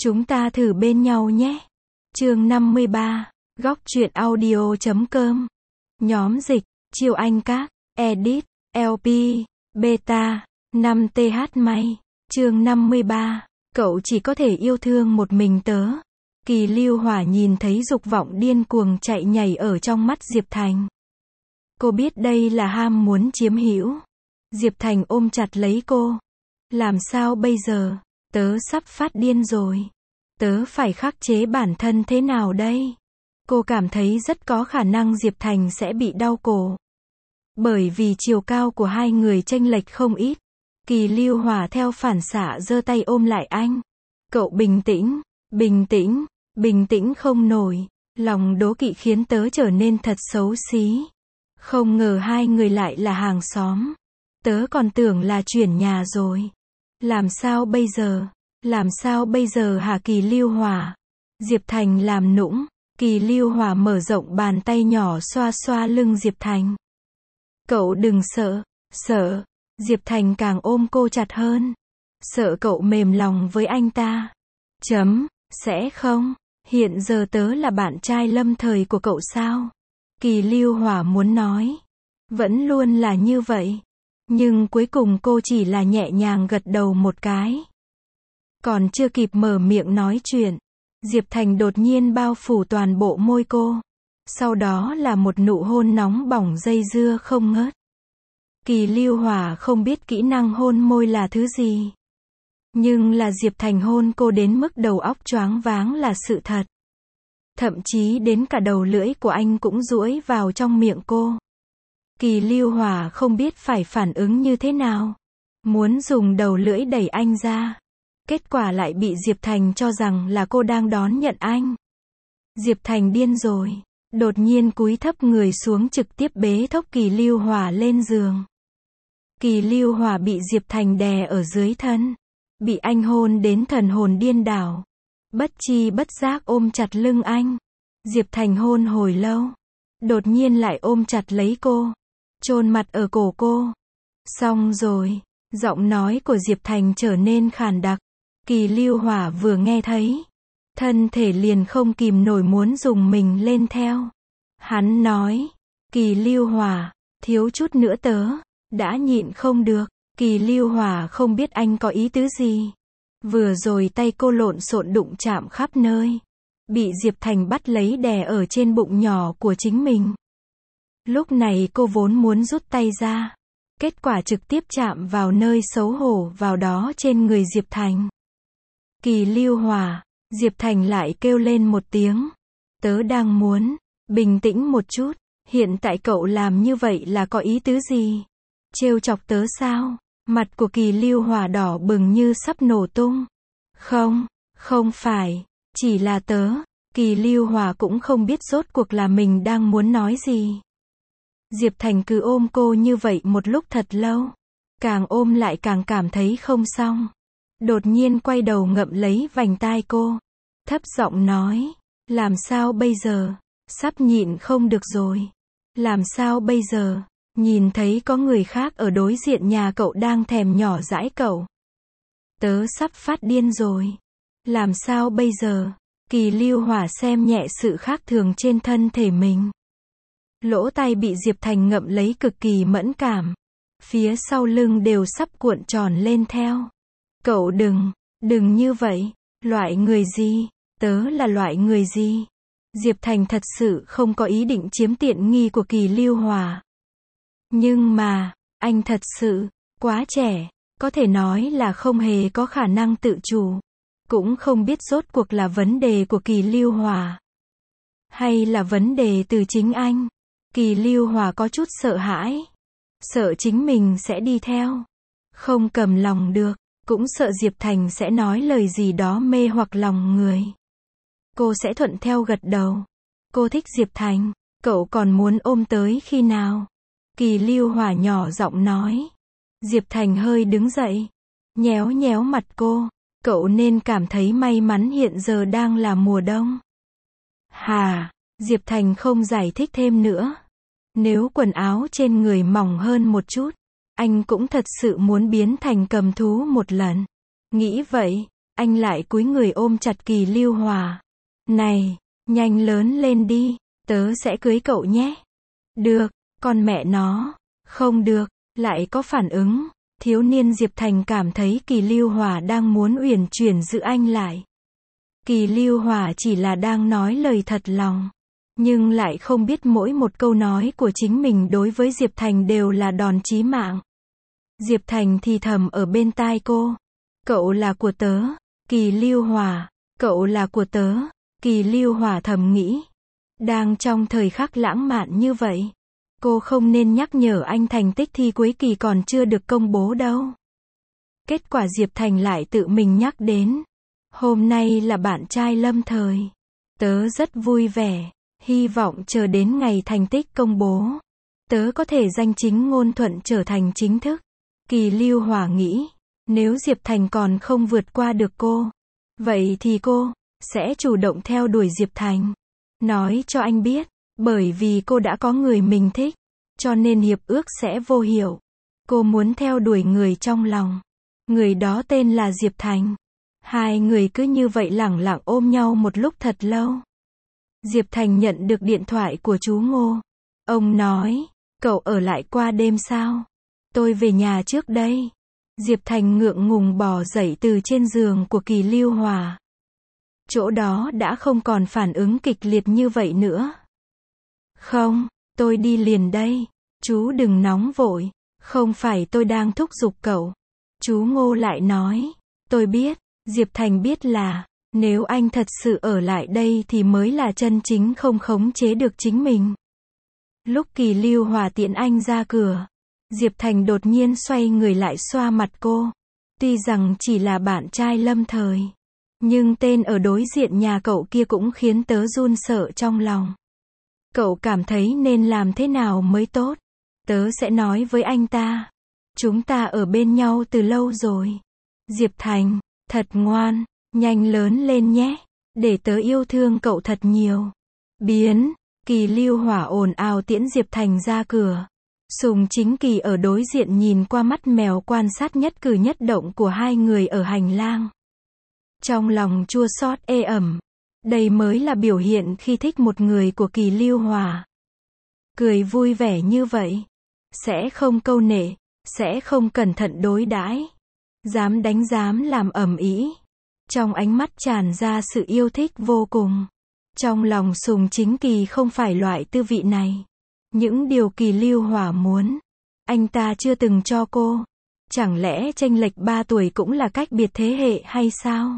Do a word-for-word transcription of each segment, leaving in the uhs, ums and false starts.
Chúng ta thử bên nhau nhé. Chương năm mươi ba, góc truyện audio chấm com. Nhóm dịch, Chiêu Anh Các, Edit, lờ pê, Beta, năm th May. Chương năm mươi ba, cậu chỉ có thể yêu thương một mình tớ. Kỳ Lưu Hỏa nhìn thấy dục vọng điên cuồng chạy nhảy ở trong mắt Diệp Thành. Cô biết đây là ham muốn chiếm hữu. Diệp Thành ôm chặt lấy cô. Làm sao bây giờ? Tớ sắp phát điên rồi. Tớ phải khắc chế bản thân thế nào đây? Cô cảm thấy rất có khả năng Diệp Thành sẽ bị đau cổ. Bởi vì chiều cao của hai người chênh lệch không ít. Kỳ Lưu Hỏa theo phản xạ giơ tay ôm lại anh. Cậu bình tĩnh, bình tĩnh, bình tĩnh không nổi. Lòng đố kỵ khiến tớ trở nên thật xấu xí. Không ngờ hai người lại là hàng xóm. Tớ còn tưởng là chuyển nhà rồi. Làm sao bây giờ? Làm sao bây giờ hả Kỳ Lưu Hỏa? Diệp Thành làm nũng. Kỳ Lưu Hỏa mở rộng bàn tay nhỏ xoa xoa lưng Diệp Thành. Cậu đừng sợ, sợ. Diệp Thành càng ôm cô chặt hơn. Sợ cậu mềm lòng với anh ta. Chấm, sẽ không. Hiện giờ tớ là bạn trai lâm thời của cậu sao? Kỳ Lưu Hỏa muốn nói. Vẫn luôn là như vậy. Nhưng cuối cùng cô chỉ là nhẹ nhàng gật đầu một cái. Còn chưa kịp mở miệng nói chuyện, Diệp Thành đột nhiên bao phủ toàn bộ môi cô. Sau đó là một nụ hôn nóng bỏng dây dưa không ngớt. Kỳ Lưu Hỏa không biết kỹ năng hôn môi là thứ gì. Nhưng là Diệp Thành hôn cô đến mức đầu óc choáng váng là sự thật. Thậm chí đến cả đầu lưỡi của anh cũng duỗi vào trong miệng cô. Kỳ Lưu Hỏa không biết phải phản ứng như thế nào. Muốn dùng đầu lưỡi đẩy anh ra. Kết quả lại bị Diệp Thành cho rằng là cô đang đón nhận anh. Diệp Thành điên rồi. Đột nhiên cúi thấp người xuống trực tiếp bế thốc Kỳ Lưu Hỏa lên giường. Kỳ Lưu Hỏa bị Diệp Thành đè ở dưới thân. Bị anh hôn đến thần hồn điên đảo. Bất chi bất giác ôm chặt lưng anh. Diệp Thành hôn hồi lâu. Đột nhiên lại ôm chặt lấy cô. Chôn mặt ở cổ cô. Xong rồi. Giọng nói của Diệp Thành trở nên khàn đặc. Kỳ Lưu Hỏa vừa nghe thấy. Thân thể liền không kìm nổi muốn dùng mình lên theo. Hắn nói. Kỳ Lưu Hỏa, thiếu chút nữa tớ. Đã nhịn không được. Kỳ Lưu Hỏa không biết anh có ý tứ gì. Vừa rồi tay cô lộn xộn đụng chạm khắp nơi. Bị Diệp Thành bắt lấy đè ở trên bụng nhỏ của chính mình. Lúc này cô vốn muốn rút tay ra. Kết quả trực tiếp chạm vào nơi xấu hổ vào đó trên người Diệp Thành. Kỳ Lưu Hỏa, Diệp Thành lại kêu lên một tiếng. Tớ đang muốn, bình tĩnh một chút, hiện tại cậu làm như vậy là có ý tứ gì? Trêu chọc tớ sao? Mặt của Kỳ Lưu Hỏa đỏ bừng như sắp nổ tung. Không, không phải, chỉ là tớ. Kỳ Lưu Hỏa cũng không biết rốt cuộc là mình đang muốn nói gì. Diệp Thành cứ ôm cô như vậy một lúc thật lâu. Càng ôm lại càng cảm thấy không xong. Đột nhiên quay đầu ngậm lấy vành tai cô. Thấp giọng nói. Làm sao bây giờ? Sắp nhịn không được rồi. Làm sao bây giờ? Nhìn thấy có người khác ở đối diện nhà cậu đang thèm nhỏ dãi cậu. Tớ sắp phát điên rồi. Làm sao bây giờ? Kỳ Lưu Hỏa xem nhẹ sự khác thường trên thân thể mình. Lỗ tai bị Diệp Thành ngậm lấy cực kỳ mẫn cảm. Phía sau lưng đều sắp cuộn tròn lên theo. Cậu đừng, đừng như vậy. Loại người gì? Tớ là loại người gì? Diệp Thành thật sự không có ý định chiếm tiện nghi của Kỳ Lưu Hỏa. Nhưng mà, anh thật sự, quá trẻ, có thể nói là không hề có khả năng tự chủ. Cũng không biết rốt cuộc là vấn đề của Kỳ Lưu Hỏa. Hay là vấn đề từ chính anh. Kỳ Lưu Hỏa có chút sợ hãi. Sợ chính mình sẽ đi theo. Không cầm lòng được. Cũng sợ Diệp Thành sẽ nói lời gì đó mê hoặc lòng người. Cô sẽ thuận theo gật đầu. Cô thích Diệp Thành. Cậu còn muốn ôm tới khi nào? Kỳ Lưu Hỏa nhỏ giọng nói. Diệp Thành hơi đứng dậy. Nhéo nhéo mặt cô. Cậu nên cảm thấy may mắn hiện giờ đang là mùa đông. Hà, Diệp Thành không giải thích thêm nữa. Nếu quần áo trên người mỏng hơn một chút, anh cũng thật sự muốn biến thành cầm thú một lần. Nghĩ vậy, Anh lại cúi người ôm chặt Kỳ Lưu Hòa. Này, nhanh lớn lên đi, tớ sẽ cưới cậu nhé. Được, con mẹ nó. Không được, lại có phản ứng. Thiếu niên Diệp Thành cảm thấy Kỳ Lưu Hòa đang muốn uyển chuyển giữ anh lại. Kỳ Lưu Hòa chỉ là đang nói lời thật lòng, nhưng lại không biết mỗi một câu nói của chính mình đối với Diệp Thành đều là đòn chí mạng. Diệp Thành thì thầm ở bên tai cô. Cậu là của tớ, Kỳ Lưu Hòa, cậu là của tớ. Kỳ Lưu Hòa thầm nghĩ. Đang trong thời khắc lãng mạn như vậy, cô không nên nhắc nhở anh thành tích thi cuối kỳ còn chưa được công bố đâu. Kết quả Diệp Thành lại tự mình nhắc đến. Hôm nay là bạn trai lâm thời. Tớ rất vui vẻ, hy vọng chờ đến ngày thành tích công bố, tớ có thể danh chính ngôn thuận trở thành chính thức. Kỳ Lưu Hòa nghĩ, nếu Diệp Thành còn không vượt qua được cô, vậy thì cô sẽ chủ động theo đuổi Diệp Thành. Nói cho anh biết, bởi vì cô đã có người mình thích, cho nên hiệp ước sẽ vô hiệu. Cô muốn theo đuổi người trong lòng. Người đó tên là Diệp Thành. Hai người cứ như vậy lẳng lặng ôm nhau một lúc thật lâu. Diệp Thành nhận được điện thoại của chú Ngô. Ông nói, cậu ở lại qua đêm sao? Tôi về nhà trước đây. Diệp Thành ngượng ngùng bò dậy từ trên giường của Kỳ Lưu Hòa. Chỗ đó đã không còn phản ứng kịch liệt như vậy nữa. Không, tôi đi liền đây. Chú đừng nóng vội. Không phải tôi đang thúc giục cậu. Chú Ngô lại nói, tôi biết. Diệp Thành biết là, nếu anh thật sự ở lại đây thì mới là chân chính không khống chế được chính mình. Lúc Kỳ Lưu Hòa tiễn anh ra cửa, Diệp Thành đột nhiên xoay người lại xoa mặt cô. Tuy rằng chỉ là bạn trai lâm thời, nhưng tên ở đối diện nhà cậu kia cũng khiến tớ run sợ trong lòng. Cậu cảm thấy nên làm thế nào mới tốt? Tớ sẽ nói với anh ta. Chúng ta ở bên nhau từ lâu rồi. Diệp Thành, thật ngoan, nhanh lớn lên nhé, để tớ yêu thương cậu thật nhiều. Biến, Kỳ Lưu Hòa ồn ào tiễn Diệp Thành ra cửa. Sùng Chính Kỳ ở đối diện nhìn qua mắt mèo quan sát nhất cử nhất động của hai người ở hành lang. Trong lòng chua xót ê ẩm. Đây mới là biểu hiện khi thích một người của Kỳ Lưu Hòa. Cười vui vẻ như vậy, sẽ không câu nệ, sẽ không cẩn thận đối đãi, dám đánh dám làm ầm ĩ. Trong ánh mắt tràn ra sự yêu thích vô cùng. Trong lòng Sùng Chính Kỳ không phải loại tư vị này. Những điều Kỳ Lưu Hòa muốn, anh ta chưa từng cho cô. Chẳng lẽ chênh lệch ba tuổi cũng là cách biệt thế hệ hay sao?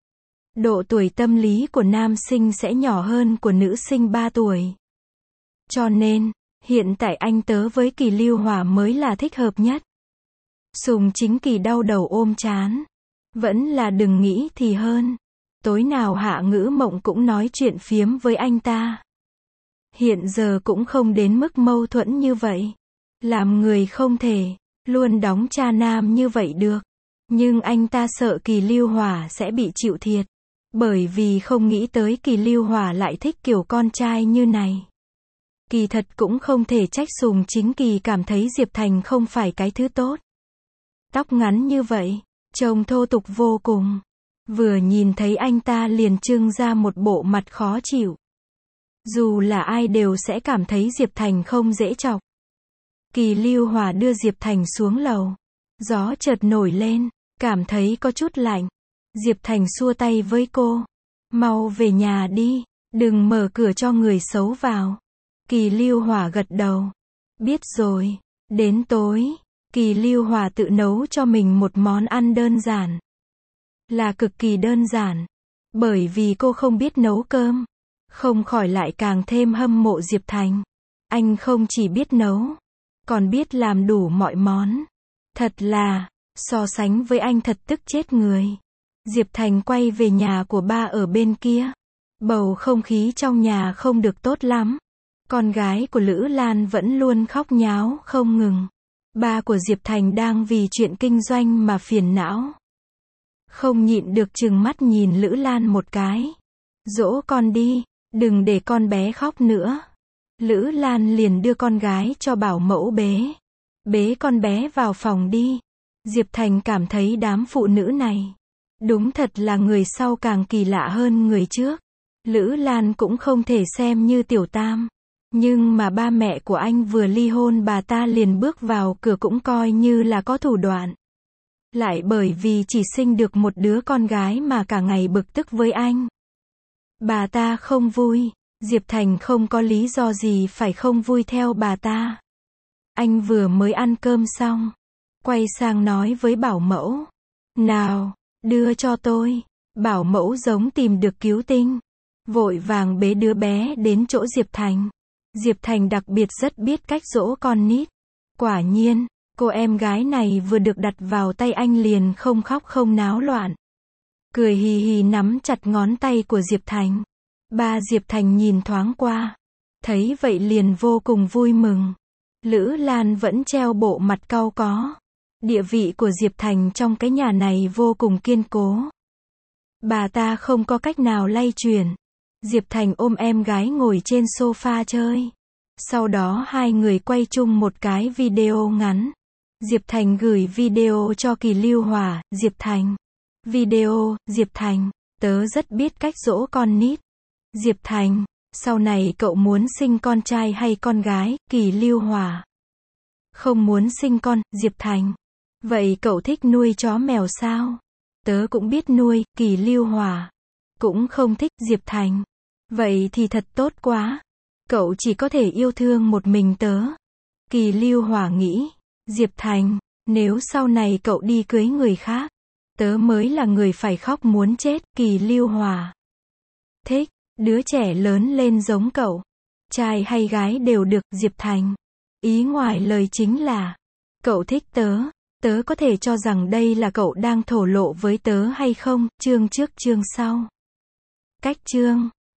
Độ tuổi tâm lý của nam sinh sẽ nhỏ hơn của nữ sinh ba tuổi. Cho nên, hiện tại anh tớ với Kỳ Lưu Hòa mới là thích hợp nhất. Sùng Chính Kỳ đau đầu ôm trán. Vẫn là đừng nghĩ thì hơn. Tối nào Hạ Ngữ Mộng cũng nói chuyện phiếm với anh ta. Hiện giờ cũng không đến mức mâu thuẫn như vậy. Làm người không thể luôn đóng cha nam như vậy được. Nhưng anh ta sợ Kỳ Lưu Hòa sẽ bị chịu thiệt. Bởi vì không nghĩ tới Kỳ Lưu Hòa lại thích kiểu con trai như này. Kỳ thật cũng không thể trách Sùng Chính Kỳ cảm thấy Diệp Thành không phải cái thứ tốt. Tóc ngắn như vậy, trông thô tục vô cùng. Vừa nhìn thấy anh ta liền trưng ra một bộ mặt khó chịu. Dù là ai đều sẽ cảm thấy Diệp Thành không dễ chọc. Kỳ Lưu Hòa đưa Diệp Thành xuống lầu. Gió chợt nổi lên, cảm thấy có chút lạnh. Diệp Thành xua tay với cô. Mau về nhà đi, đừng mở cửa cho người xấu vào. Kỳ Lưu Hòa gật đầu. Biết rồi. Đến tối, Kỳ Lưu Hòa tự nấu cho mình một món ăn đơn giản. Là cực kỳ đơn giản. Bởi vì cô không biết nấu cơm. Không khỏi lại càng thêm hâm mộ Diệp Thành. Anh không chỉ biết nấu, còn biết làm đủ mọi món. Thật là, so sánh với anh thật tức chết người. Diệp Thành quay về nhà của ba ở bên kia. Bầu không khí trong nhà không được tốt lắm. Con gái của Lữ Lan vẫn luôn khóc nháo không ngừng. Ba của Diệp Thành đang vì chuyện kinh doanh mà phiền não. Không nhịn được trừng mắt nhìn Lữ Lan một cái. Dỗ con đi, đừng để con bé khóc nữa. Lữ Lan liền đưa con gái cho bảo mẫu bế. Bế con bé vào phòng đi. Diệp Thành cảm thấy đám phụ nữ này Đúng thật là người sau càng kỳ lạ hơn người trước. Lữ Lan cũng không thể xem như tiểu tam. Nhưng mà ba mẹ của anh vừa ly hôn bà ta liền bước vào cửa cũng coi như là có thủ đoạn. Lại bởi vì chỉ sinh được một đứa con gái mà cả ngày bực tức với anh. Bà ta không vui. Diệp Thành không có lý do gì phải không vui theo bà ta. Anh vừa mới ăn cơm xong. Quay sang nói với bảo mẫu. Nào, đưa cho tôi. Bảo mẫu giống tìm được cứu tinh. Vội vàng bế đứa bé đến chỗ Diệp Thành. Diệp Thành đặc biệt rất biết cách dỗ con nít. Quả nhiên, cô em gái này vừa được đặt vào tay anh liền không khóc không náo loạn. Cười hì hì nắm chặt ngón tay của Diệp Thành. Ba Diệp Thành nhìn thoáng qua. Thấy vậy liền vô cùng vui mừng. Lữ Lan vẫn treo bộ mặt cau có. Địa vị của Diệp Thành trong cái nhà này vô cùng kiên cố. Bà ta không có cách nào lay chuyển. Diệp Thành ôm em gái ngồi trên sofa chơi. Sau đó hai người quay chung một cái video ngắn. Diệp Thành gửi video cho Kỳ Lưu Hòa. Diệp Thành. Video, Diệp Thành. Tớ rất biết cách dỗ con nít. Diệp Thành. Sau này cậu muốn sinh con trai hay con gái? Kỳ Lưu Hòa. Không muốn sinh con. Diệp Thành. Vậy cậu thích nuôi chó mèo sao? Tớ cũng biết nuôi. Kỳ Lưu Hòa. Cũng không thích. Diệp Thành. Vậy thì thật tốt quá. Cậu chỉ có thể yêu thương một mình tớ. Kỳ Lưu Hòa nghĩ. Diệp Thành. Nếu sau này cậu đi cưới người khác, tớ mới là người phải khóc muốn chết. Kỳ Lưu Hòa. Thích. Đứa trẻ lớn lên giống cậu. Trai hay gái đều được. Diệp Thành. Ý ngoài lời chính là, cậu thích tớ. Tớ có thể cho rằng đây là cậu đang thổ lộ với tớ hay không? Chương trước chương sau. Cách chương.